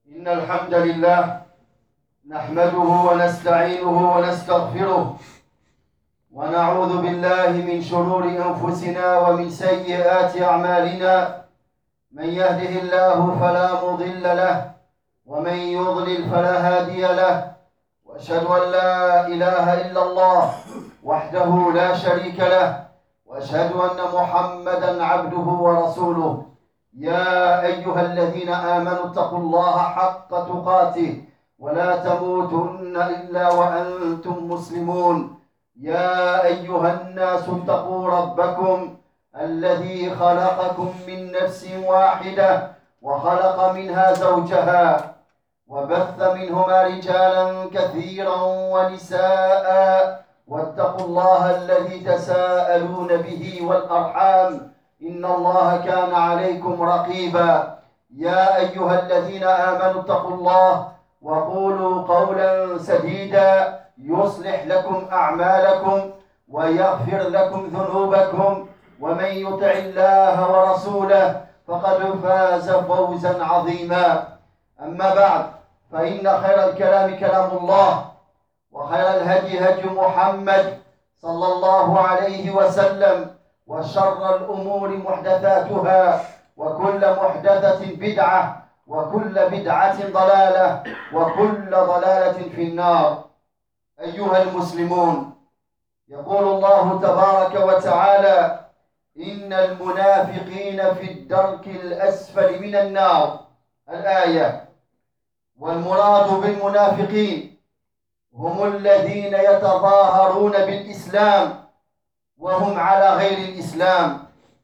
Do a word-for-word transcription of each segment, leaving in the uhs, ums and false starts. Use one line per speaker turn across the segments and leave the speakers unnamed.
إن الحمد لله نحمده ونستعينه ونستغفره ونعوذ بالله من شرور أنفسنا ومن سيئات أعمالنا. من يهده الله فلا مضل له ومن يضلل فلا هادي له، وأشهد أن لا إله إلا الله وحده لا شريك له، وأشهد أن محمدا عبده ورسوله. يا أيها الذين آمنوا اتقوا الله حق تقاته ولا تموتن إلا وأنتم مسلمون. يا أيها الناس اتقوا ربكم الذي خلقكم من نفس واحدة وخلق منها زوجها وبث منهما رجالا كثيرا ونساء، واتقوا الله الذي تساءلون به والأرحام إن الله كان عليكم رقيبا. يا أيها الذين آمنوا اتقوا الله وقولوا قولا سديدا يصلح لكم أعمالكم ويغفر لكم ذنوبكم، ومن يطع الله ورسوله فقد فاز فوزا عظيما. أما بعد، فإن خير الكلام كلام الله، وخير الهدي هدي محمد صلى الله عليه وسلم، وشر الأمور محدثاتها، وكل محدثة بدعة، وكل بدعة ضلالة، وكل ضلالة في النار. أيها المسلمون، يقول الله تبارك وتعالى: إن المنافقين في الدرك الأسفل من النار. الآية. والمراد بالمنافقين هم الذين يتظاهرون بالإسلام وهم على غير الإسلام،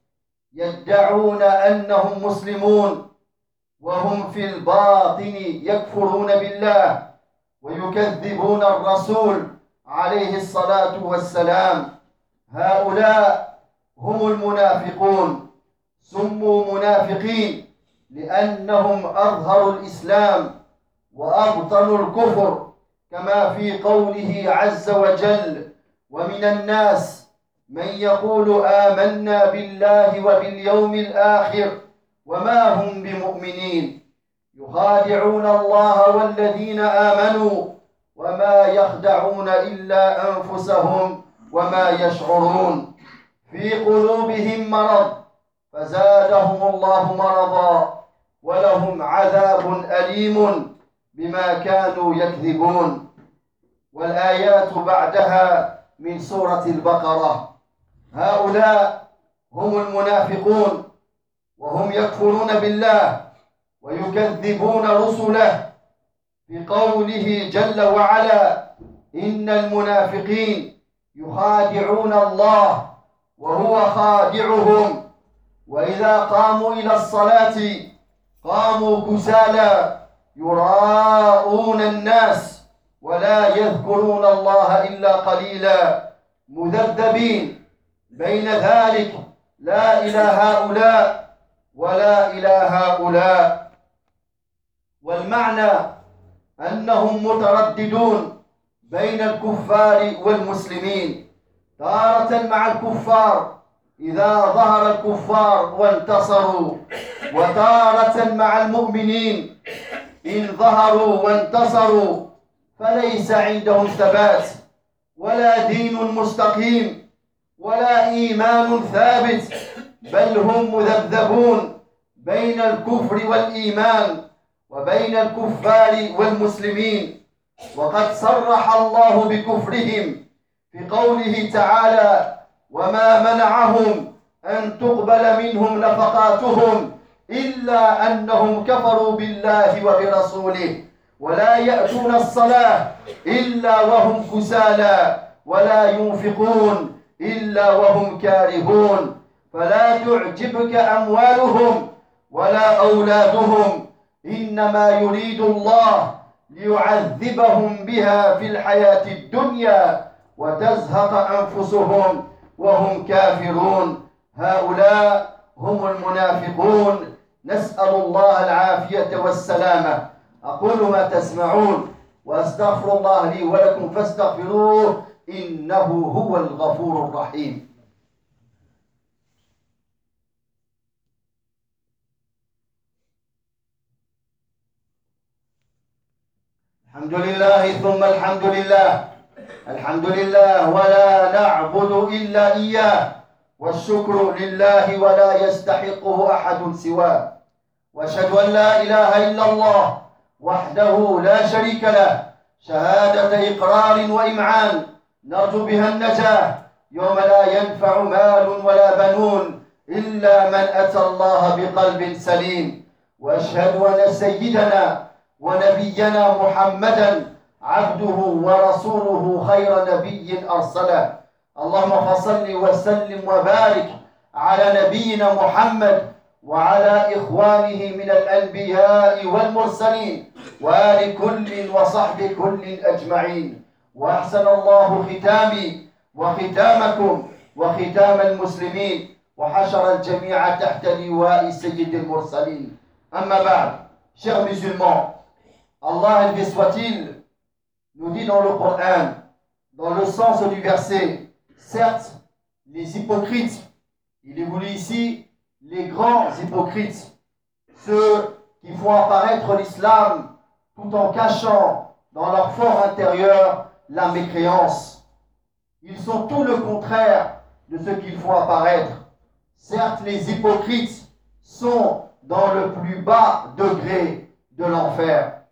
يدعون أنهم مسلمون وهم في الباطن يكفرون بالله ويكذبون الرسول عليه الصلاة والسلام. هؤلاء هم المنافقون، سموا منافقين لأنهم أظهروا الإسلام وأبطنوا الكفر، كما في قوله عز وجل: ومن الناس من يقول آمنا بالله وباليوم الآخر وما هم بمؤمنين، يخادعون الله والذين آمنوا وما يخدعون إلا أنفسهم وما يشعرون. في قلوبهم مرض فزادهم الله مرضا ولهم عذاب أليم بما كانوا يكذبون. والآيات بعدها من سورة البقرة. هؤلاء هم المنافقون، وهم يكفرون بالله ويكذبون رسله، في قوله جل وعلا: إن المنافقين يخادعون الله وهو خادعهم، وإذا قاموا إلى الصلاة قاموا كسالى يراءون الناس ولا يذكرون الله إلا قليلا، مذبذبين بين ذلك لا إلى هؤلاء ولا إلى هؤلاء. والمعنى أنهم مترددون بين الكفار والمسلمين، تارة مع الكفار إذا ظهر الكفار وانتصروا، وتارة مع المؤمنين إن ظهروا وانتصروا فليس عندهم ثبات ولا دين مستقيم ولا إيمان ثابت، بل هم مذبذبون بين الكفر والإيمان وبين الكفار والمسلمين. وقد صرح الله بكفرهم في قوله تعالى: وما منعهم أن تقبل منهم نفقاتهم إلا أنهم كفروا بالله وبرسوله ولا يأتون الصلاة إلا وهم كسالى ولا ينفقون إلا وهم كارهون. فلا تعجبك أموالهم ولا أولادهم، إنما يريد الله ليعذبهم بها في الحياة الدنيا وتزهق أنفسهم وهم كافرون. هؤلاء هم المنافقون، نسأل الله العافية والسلامة. أقول ما تسمعون وأستغفر الله لي ولكم فاستغفروه إنه هو الغفور الرحيم. الحمد لله ثم الحمد لله الحمد لله ولا نعبد إلا إياه والشكر لله ولا يستحقه أحد سواه وأشهد أن لا إله إلا الله وحده لا شريك له شهادة إقرار وإمعان نرجو بها النجاة يوم لا ينفع مال ولا بنون إلا من أتى الله بقلب سليم وأشهد أن سيدنا ونبينا محمدا عبده ورسوله خير نبي أرسله اللهم فصل وسلم وبارك على نبينا محمد وعلى إخوانه من الأنبياء والمرسلين وآل كل وصحب كل أجمعين وأحسن الله ختامي وختامكم وختام المسلمين وحشر الجميع تحت لواء سيد المرسلين أما بعد chers musulmans Allah élevé soit-il nous dit dans le Coran dans le sens du verset certes les hypocrites il est voulu ici les grands hypocrites, ceux qui font apparaître l'islam tout en cachant dans leur fort intérieur la mécréance. Ils sont tout le contraire de ce qu'ils font apparaître. Certes, les hypocrites sont dans le plus bas degré de l'enfer.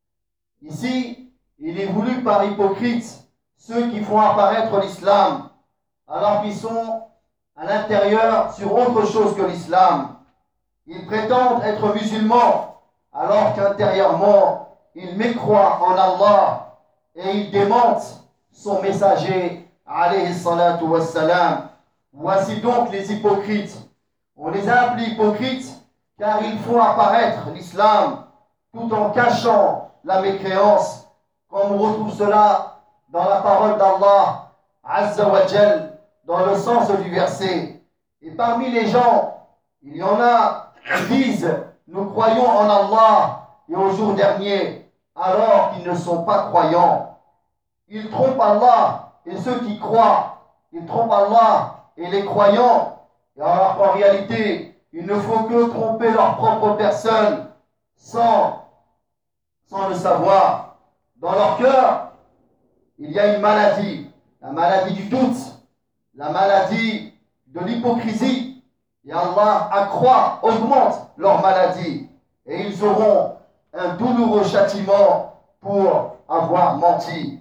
Ici, il est voulu par hypocrites ceux qui font apparaître l'islam alors qu'ils sont à l'intérieur sur autre chose que l'islam. Ils prétendent être musulmans alors qu'intérieurement ils mécroient en Allah et ils démentent son messager alayhi salatu wassalam. Voici donc les hypocrites. On les a appelés hypocrites car ils font apparaître l'islam tout en cachant la mécréance, comme on retrouve cela dans la parole d'Allah Azza wa Jal dans le sens du verset. Et parmi les gens, il y en a qui disent nous croyons en Allah et au jour dernier, alors qu'ils ne sont pas croyants. Ils trompent Allah et ceux qui croient. Ils trompent Allah et les croyants. Et alors qu'en réalité, il ne faut que tromper leur propre personne sans, sans le savoir. Dans leur cœur, il y a une maladie, la maladie du doute, la maladie de l'hypocrisie, et Allah accroît, augmente leur maladie, et ils auront un douloureux châtiment pour avoir menti.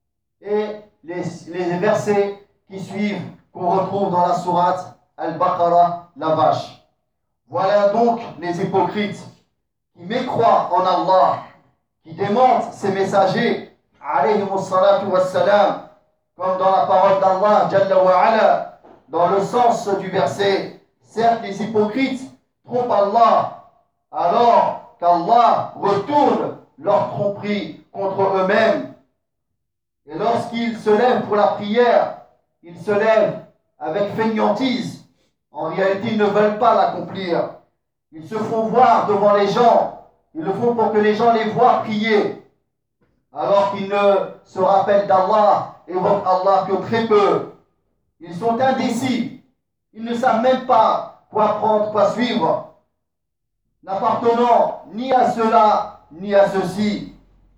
Et les, les versets qui suivent, qu'on retrouve dans la sourate Al-Baqarah, la vache. Voilà donc les hypocrites qui mécroient en Allah, qui démentent ses messagers, alayhimus salatu wassalam, comme dans la parole d'Allah, Jalla wa ala, dans le sens du verset, certes les hypocrites trompent Allah, alors qu'Allah retourne leur tromperie contre eux-mêmes. Et lorsqu'ils se lèvent pour la prière, ils se lèvent avec fainéantise. En réalité, ils ne veulent pas l'accomplir. Ils se font voir devant les gens. Ils le font pour que les gens les voient prier. Alors qu'ils ne se rappellent d'Allah, évoquent Allah que très peu. Ils sont indécis. Ils ne savent même pas quoi prendre, quoi suivre, n'appartenant ni à cela, ni à ceci.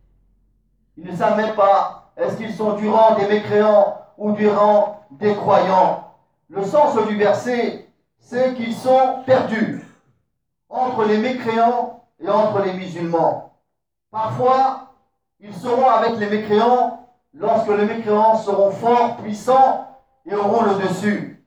Ils ne savent même pas est-ce qu'ils sont du rang des mécréants ou du rang des croyants. Le sens du verset, c'est qu'ils sont perdus entre les mécréants et entre les musulmans. Parfois, ils seront avec les mécréants lorsque les mécréants seront forts, puissants et auront le dessus.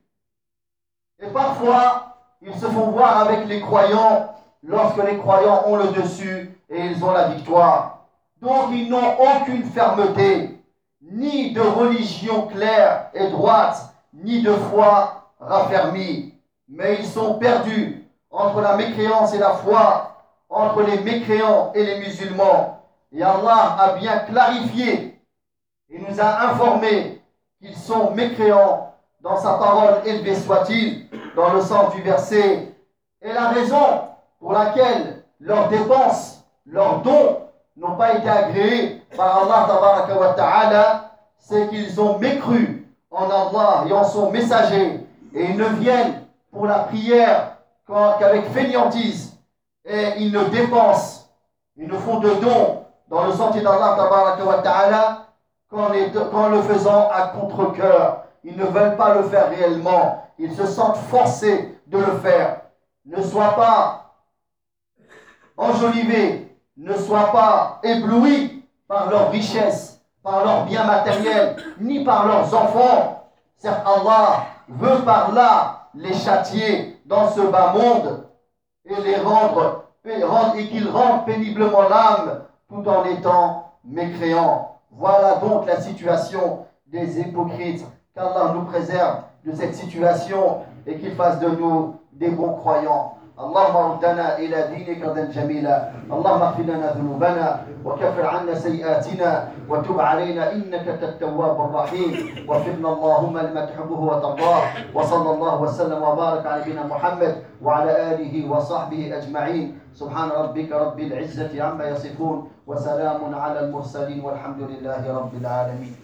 Et parfois, ils se font voir avec les croyants lorsque les croyants ont le dessus et ils ont la victoire. Donc ils n'ont aucune fermeté, ni de religion claire et droite, ni de foi raffermie. Mais ils sont perdus entre la mécréance et la foi, entre les mécréants et les musulmans. Et Allah a bien clarifié et nous a informé qu'ils sont mécréants dans sa parole élevée soit-il, dans le sens du verset. Et la raison pour laquelle leurs dépenses, leurs dons n'ont pas été agréés par Allah tabaraka wa ta'ala, c'est qu'ils ont mécru en Allah et en son messager. Et ils ne viennent pour la prière qu'avec fainéantise. Et ils ne dépensent, ils ne font de dons dans le sentier d'Allah tabaraka wa ta'ala qu'en, qu'en le faisant à contre-cœur. Ils ne veulent pas le faire réellement. Ils se sentent forcés de le faire. Ne sois pas enjolivé, ne sois pas ébloui par leur richesse, par leurs biens matériels, ni par leurs enfants. Certes, Allah veut par là les châtier dans ce bas monde et les rendre, et qu'ils rendent péniblement l'âme tout en étant mécréants. Voilà donc la situation des hypocrites. Qu'Allah nous préserve de cette situation et qu'il fasse de nous des bons croyants. اللهم ردنا إلى دينك ردا جميلا اللهم اغفر لنا ذنوبنا وكفر عنا سيئاتنا وتب علينا إنك أنت التواب الرحيم وفقنا اللهم لما تحبه وترضاه وصلى الله وسلم وبارك على نبينا محمد وعلى آله وصحبه أجمعين سبحان ربك رب العزة عما يصفون وسلام على المرسلين والحمد لله رب العالمين.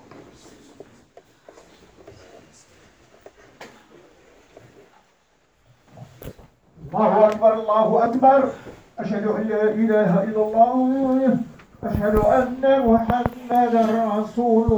الله أكبر الله أكبر أشهد أن لا إله إلا الله أشهد أن محمدا رسول